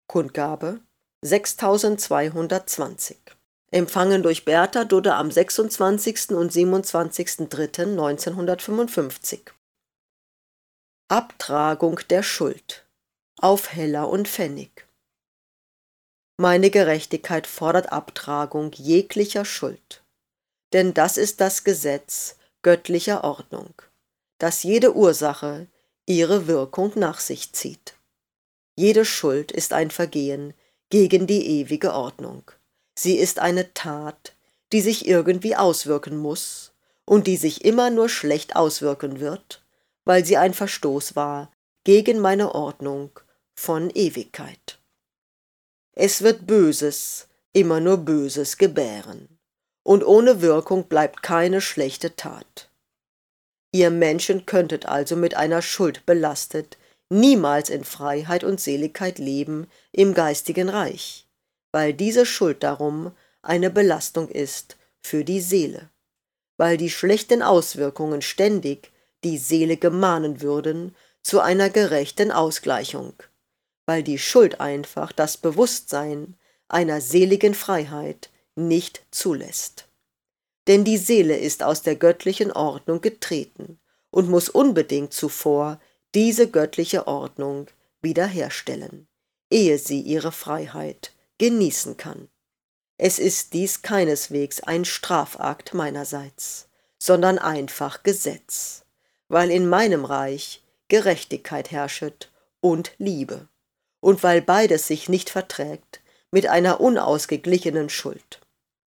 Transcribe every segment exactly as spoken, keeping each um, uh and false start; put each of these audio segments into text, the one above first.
Kundgabe sechstausendzweihundertzwanzig. Empfangen durch Bertha Dudde am sechsundzwanzigsten und siebenundzwanzigsten dritten neunzehnhundertfünfundfünfzig. Abtragung der Schuld auf Heller und Pfennig. Meine Gerechtigkeit fordert Abtragung jeglicher Schuld. Denn das ist das Gesetz göttlicher Ordnung, dass jede Ursache ihre Wirkung nach sich zieht. Jede Schuld ist ein Vergehen gegen die ewige Ordnung. Sie ist eine Tat, die sich irgendwie auswirken muss und die sich immer nur schlecht auswirken wird, weil sie ein Verstoß war gegen meine Ordnung von Ewigkeit. Es wird Böses, immer nur Böses gebären, und ohne Wirkung bleibt keine schlechte Tat. Ihr Menschen könntet also mit einer Schuld belastet niemals in Freiheit und Seligkeit leben im geistigen Reich, weil diese Schuld darum eine Belastung ist für die Seele, weil die schlechten Auswirkungen ständig die Seele gemahnen würden zu einer gerechten Ausgleichung, weil die Schuld einfach das Bewusstsein einer seligen Freiheit nicht zulässt. Denn die Seele ist aus der göttlichen Ordnung getreten und muss unbedingt zuvor diese göttliche Ordnung wiederherstellen, ehe sie ihre Freiheit genießen kann. Es ist dies keineswegs ein Strafakt meinerseits, sondern einfach Gesetz, weil in meinem Reich Gerechtigkeit herrschet und Liebe, und weil beides sich nicht verträgt mit einer unausgeglichenen Schuld.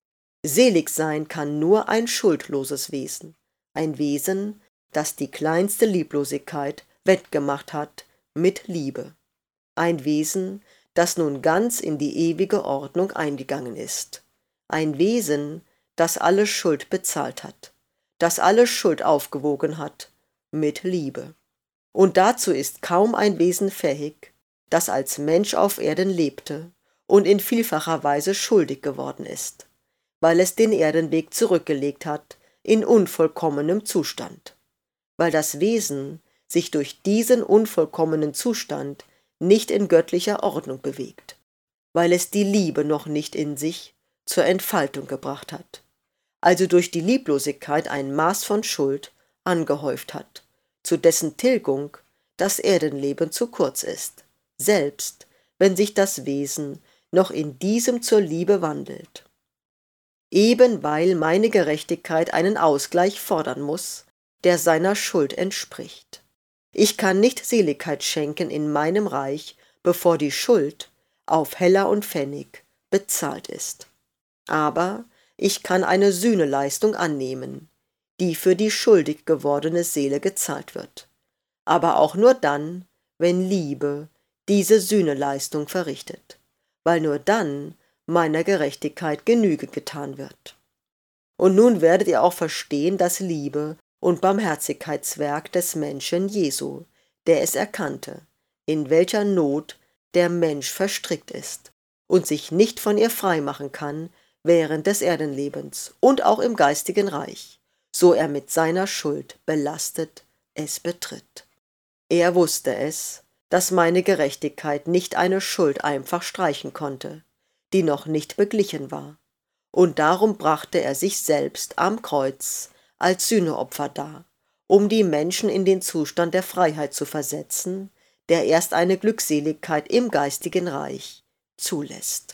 Selig sein kann nur ein schuldloses Wesen, ein Wesen, das die kleinste Lieblosigkeit wettgemacht hat mit Liebe. Ein Wesen, das nun ganz in die ewige Ordnung eingegangen ist. Ein Wesen, das alle Schuld bezahlt hat, das alle Schuld aufgewogen hat mit Liebe. Und dazu ist kaum ein Wesen fähig, das als Mensch auf Erden lebte und in vielfacher Weise schuldig geworden ist, weil es den Erdenweg zurückgelegt hat in unvollkommenem Zustand, weil das Wesen sich durch diesen unvollkommenen Zustand nicht in göttlicher Ordnung bewegt, weil es die Liebe noch nicht in sich zur Entfaltung gebracht hat, also durch die Lieblosigkeit ein Maß von Schuld angehäuft hat, zu dessen Tilgung das Erdenleben zu kurz ist, selbst wenn sich das Wesen noch in diesem zur Liebe wandelt. Eben weil meine Gerechtigkeit einen Ausgleich fordern muss, der seiner Schuld entspricht. Ich kann nicht Seligkeit schenken in meinem Reich, bevor die Schuld auf Heller und Pfennig bezahlt ist. Aber ich kann eine Sühneleistung annehmen, die für die schuldig gewordene Seele gezahlt wird. Aber auch nur dann, wenn Liebe diese Sühneleistung verrichtet, weil nur dann meiner Gerechtigkeit Genüge getan wird. Und nun werdet ihr auch verstehen das Liebe- und Barmherzigkeitswerk des Menschen Jesu, der es erkannte, in welcher Not der Mensch verstrickt ist und sich nicht von ihr freimachen kann während des Erdenlebens und auch im geistigen Reich, so er mit seiner Schuld belastet es betritt. Er wusste es, dass meine Gerechtigkeit nicht eine Schuld einfach streichen konnte, die noch nicht beglichen war, und darum brachte er sich selbst am Kreuz als Sühneopfer dar, um die Menschen in den Zustand der Freiheit zu versetzen, der erst eine Glückseligkeit im geistigen Reich zulässt.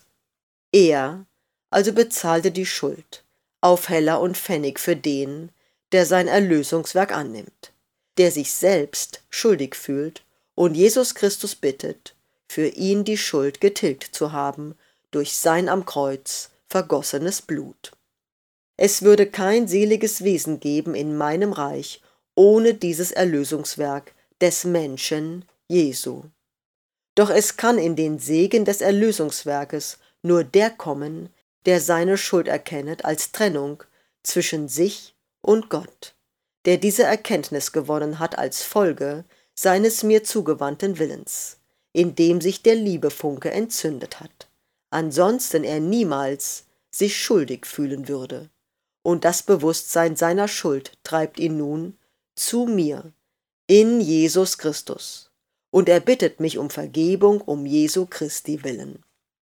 Er also bezahlte die Schuld auf Heller und Pfennig für den, der sein Erlösungswerk annimmt, der sich selbst schuldig fühlt und Jesus Christus bittet, für ihn die Schuld getilgt zu haben durch sein am Kreuz vergossenes Blut. Es würde kein seliges Wesen geben in meinem Reich ohne dieses Erlösungswerk des Menschen Jesu. Doch es kann in den Segen des Erlösungswerkes nur der kommen, der seine Schuld erkennet als Trennung zwischen sich und Gott, der diese Erkenntnis gewonnen hat als Folge seines mir zugewandten Willens, in dem sich der Liebefunke entzündet hat, ansonsten er niemals sich schuldig fühlen würde. Und das Bewusstsein seiner Schuld treibt ihn nun zu mir, in Jesus Christus, und er bittet mich um Vergebung um Jesu Christi willen.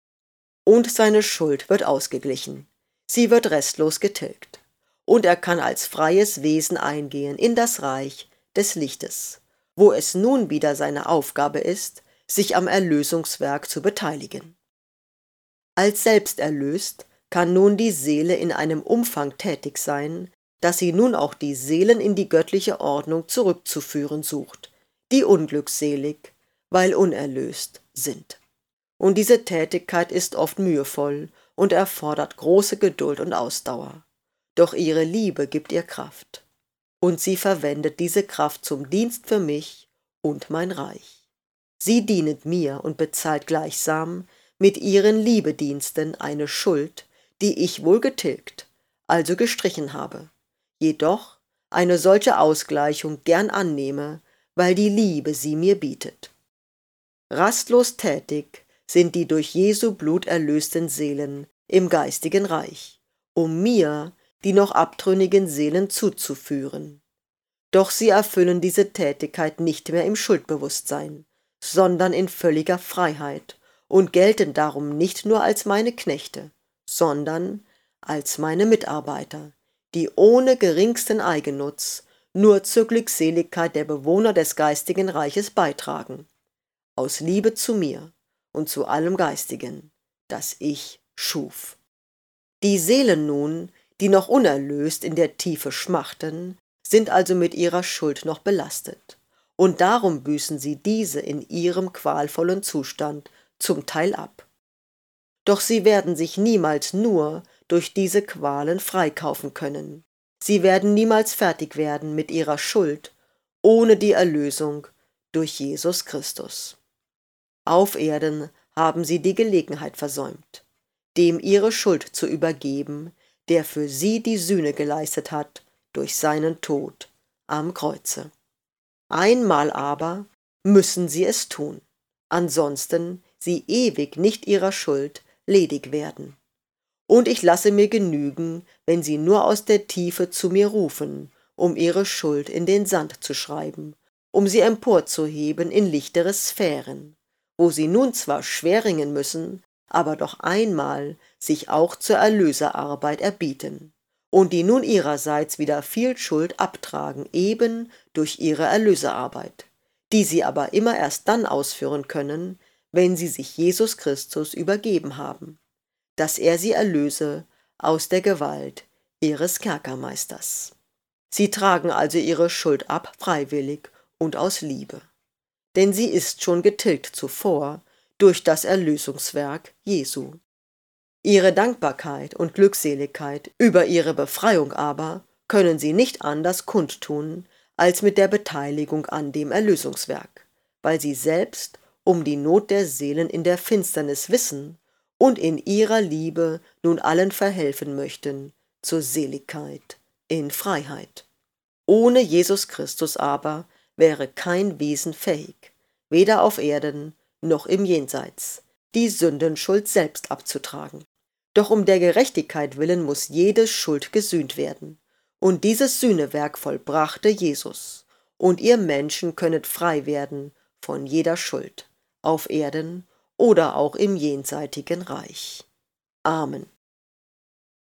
Und seine Schuld wird ausgeglichen, sie wird restlos getilgt, und er kann als freies Wesen eingehen in das Reich des Lichtes, wo es nun wieder seine Aufgabe ist, sich am Erlösungswerk zu beteiligen. Als selbsterlöst kann nun die Seele in einem Umfang tätig sein, dass sie nun auch die Seelen in die göttliche Ordnung zurückzuführen sucht, die unglückselig, weil unerlöst sind. Und diese Tätigkeit ist oft mühevoll und erfordert große Geduld und Ausdauer. Doch ihre Liebe gibt ihr Kraft. Und sie verwendet diese Kraft zum Dienst für mich und mein Reich. Sie dienet mir und bezahlt gleichsam mit ihren Liebediensten eine Schuld, die ich wohl getilgt, also gestrichen habe, jedoch eine solche Ausgleichung gern annehme, weil die Liebe sie mir bietet. Rastlos tätig sind die durch Jesu Blut erlösten Seelen im geistigen Reich, um mir die noch abtrünnigen Seelen zuzuführen. Doch sie erfüllen diese Tätigkeit nicht mehr im Schuldbewusstsein, sondern in völliger Freiheit und gelten darum nicht nur als meine Knechte, sondern als meine Mitarbeiter, die ohne geringsten Eigennutz nur zur Glückseligkeit der Bewohner des geistigen Reiches beitragen, aus Liebe zu mir und zu allem Geistigen, das ich schuf. Die Seelen nun, die noch unerlöst in der Tiefe schmachten, sind also mit ihrer Schuld noch belastet, und darum büßen sie diese in ihrem qualvollen Zustand zum Teil ab. Doch sie werden sich niemals nur durch diese Qualen freikaufen können. Sie werden niemals fertig werden mit ihrer Schuld ohne die Erlösung durch Jesus Christus. Auf Erden haben sie die Gelegenheit versäumt, dem ihre Schuld zu übergeben, der für sie die Sühne geleistet hat durch seinen Tod am Kreuze. Einmal aber müssen sie es tun, ansonsten sie ewig nicht ihrer Schuld ledig werden. Und ich lasse mir genügen, wenn sie nur aus der Tiefe zu mir rufen, um ihre Schuld in den Sand zu schreiben, um sie emporzuheben in lichtere Sphären, wo sie nun zwar schwer ringen müssen, aber doch einmal sich auch zur Erlöserarbeit erbieten, und die nun ihrerseits wieder viel Schuld abtragen, eben durch ihre Erlöserarbeit, die sie aber immer erst dann ausführen können, wenn sie sich Jesus Christus übergeben haben, dass er sie erlöse aus der Gewalt ihres Kerkermeisters. Sie tragen also ihre Schuld ab, freiwillig und aus Liebe, denn sie ist schon getilgt zuvor durch das Erlösungswerk Jesu. Ihre Dankbarkeit und Glückseligkeit über ihre Befreiung aber können sie nicht anders kundtun, als mit der Beteiligung an dem Erlösungswerk, weil sie selbst um die Not der Seelen in der Finsternis wissen und in ihrer Liebe nun allen verhelfen möchten zur Seligkeit in Freiheit. Ohne Jesus Christus aber wäre kein Wesen fähig, weder auf Erden noch im Jenseits, die Sündenschuld selbst abzutragen. Doch um der Gerechtigkeit willen muss jede Schuld gesühnt werden, und dieses Sühnewerk vollbrachte Jesus, und ihr Menschen könnet frei werden von jeder Schuld, auf Erden oder auch im jenseitigen Reich. Amen.